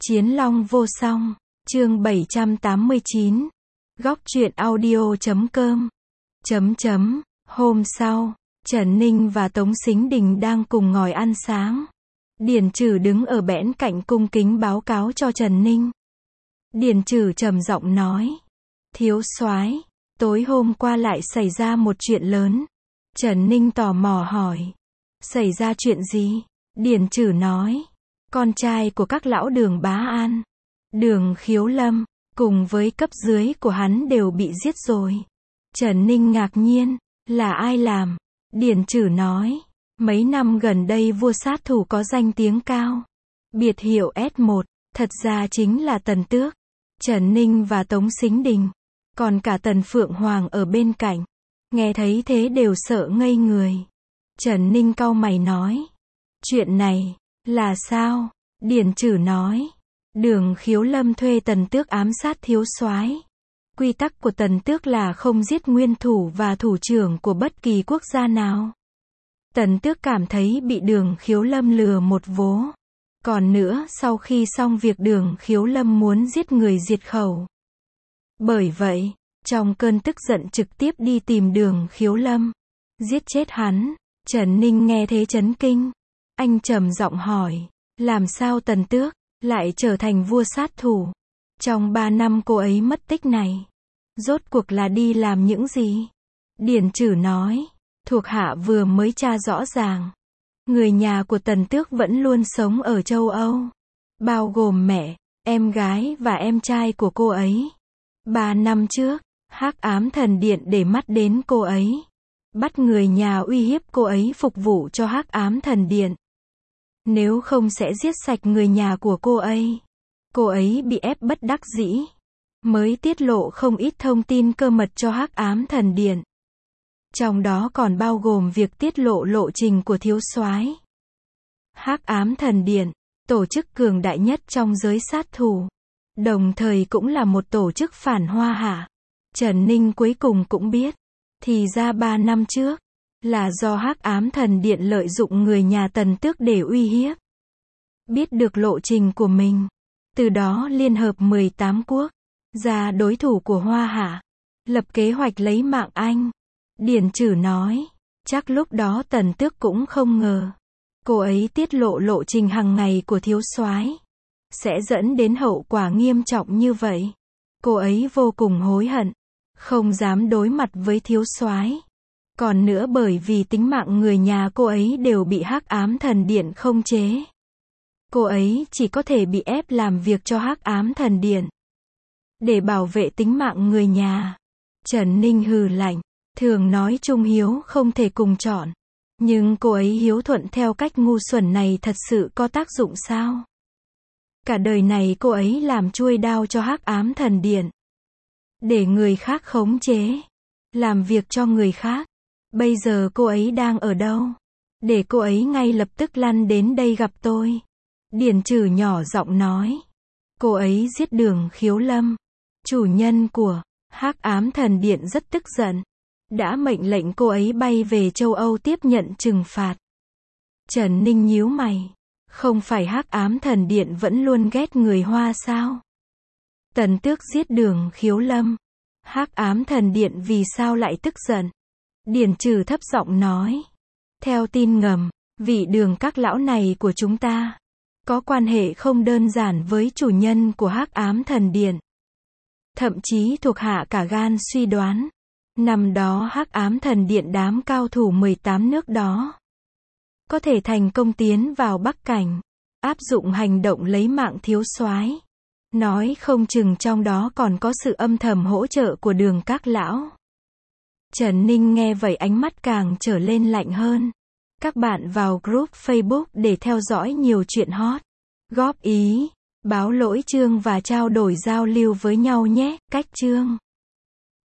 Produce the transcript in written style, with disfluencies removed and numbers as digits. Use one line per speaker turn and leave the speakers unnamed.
Chiến Long vô song, chương 789. Góc truyện audio.com. Hôm sau, Trần Ninh và Tống Sính Đình đang cùng ngồi ăn sáng. Điền Trừ đứng ở bẽn cạnh cung kính báo cáo cho Trần Ninh. Điền Trừ trầm giọng nói: "Thiếu soái, tối hôm qua lại xảy ra một chuyện lớn." Trần Ninh tò mò hỏi: "Xảy ra chuyện gì?" Điền Trừ nói: "Con trai của các lão Đường Bá An, Đường Khiếu Lâm, cùng với cấp dưới của hắn đều bị giết rồi." Trần Ninh ngạc nhiên: "Là ai làm?" Điền Trừ nói: "Mấy năm gần đây vua sát thủ có danh tiếng cao, biệt hiệu S1, thật ra chính là Tần Tước." Trần Ninh và Tống Sính Đình, còn cả Tần Phượng Hoàng ở bên cạnh, nghe thấy thế đều sợ ngây người. Trần Ninh cau mày nói: "Chuyện này là sao?" Điền Trừ nói: "Đường Khiếu Lâm thuê Tần Tước ám sát thiếu soái. Quy tắc của Tần Tước là không giết nguyên thủ và thủ trưởng của bất kỳ quốc gia nào. Tần Tước cảm thấy bị Đường Khiếu Lâm lừa một vố. Còn nữa, sau khi xong việc Đường Khiếu Lâm muốn giết người diệt khẩu. Bởi vậy, trong cơn tức giận trực tiếp đi tìm Đường Khiếu Lâm, giết chết hắn." Trần Ninh nghe thế chấn kinh. Anh trầm giọng hỏi: "Làm sao Tần Tước lại trở thành vua sát thủ? Trong 3 năm cô ấy mất tích này, rốt cuộc là đi làm những gì?" Điền Trừ nói: "Thuộc hạ vừa mới tra rõ ràng. Người nhà của Tần Tước vẫn luôn sống ở châu Âu, bao gồm mẹ, em gái và em trai của cô ấy. 3 năm trước, Hắc Ám Thần Điện để mắt đến cô ấy, bắt người nhà uy hiếp cô ấy phục vụ cho Hắc Ám Thần Điện. Nếu không sẽ giết sạch người nhà của cô ấy. Cô ấy bị ép bất đắc dĩ, mới tiết lộ không ít thông tin cơ mật cho Hắc Ám Thần Điện. Trong đó còn bao gồm việc tiết lộ lộ trình của thiếu soái. Hắc Ám Thần Điện, tổ chức cường đại nhất trong giới sát thủ, đồng thời cũng là một tổ chức phản Hoa Hạ." Trần Ninh cuối cùng cũng biết, thì ra 3 năm trước, là do Hắc Ám Thần Điện lợi dụng người nhà Tần Tước để uy hiếp. Biết được lộ trình của mình, từ đó liên hợp 18 quốc gia đối thủ của Hoa Hạ, lập kế hoạch lấy mạng anh." Điền Trừ nói: "Chắc lúc đó Tần Tước cũng không ngờ, cô ấy tiết lộ lộ trình hàng ngày của thiếu soái sẽ dẫn đến hậu quả nghiêm trọng như vậy. Cô ấy vô cùng hối hận, không dám đối mặt với thiếu soái. Còn nữa bởi vì tính mạng người nhà cô ấy đều bị Hắc Ám Thần Điện khống chế. Cô ấy chỉ có thể bị ép làm việc cho Hắc Ám Thần Điện, để bảo vệ tính mạng người nhà." Trần Ninh hừ lạnh: "Thường nói trung hiếu không thể cùng chọn. Nhưng cô ấy hiếu thuận theo cách ngu xuẩn này thật sự có tác dụng sao? Cả đời này cô ấy làm chuôi đao cho Hắc Ám Thần Điện, để người khác khống chế, làm việc cho người khác. Bây giờ cô ấy đang ở đâu? Để cô ấy ngay lập tức lăn đến đây gặp tôi." Điền Trừ nhỏ giọng nói: "Cô ấy giết Đường Khiếu Lâm, chủ nhân của Hắc Ám Thần Điện rất tức giận, đã mệnh lệnh cô ấy bay về châu Âu tiếp nhận trừng phạt." Trần Ninh nhíu mày: "Không phải Hắc Ám Thần Điện vẫn luôn ghét người Hoa sao? Tần Tước giết Đường Khiếu Lâm, Hắc Ám Thần Điện vì sao lại tức giận?" Điền Trừ thấp giọng nói: "Theo tin ngầm, vị Đường các lão này của chúng ta có quan hệ không đơn giản với chủ nhân của Hắc Ám Thần Điện. Thậm chí thuộc hạ cả gan suy đoán, năm đó Hắc Ám Thần Điện đám cao thủ 18 nước đó có thể thành công tiến vào Bắc Cảnh, áp dụng hành động lấy mạng thiếu soái. Nói không chừng trong đó còn có sự âm thầm hỗ trợ của Đường các lão." Trần Ninh nghe vậy ánh mắt càng trở lên lạnh hơn. Các bạn vào group Facebook để theo dõi nhiều chuyện hot, góp ý, báo lỗi chương và trao đổi giao lưu với nhau nhé. Cách chương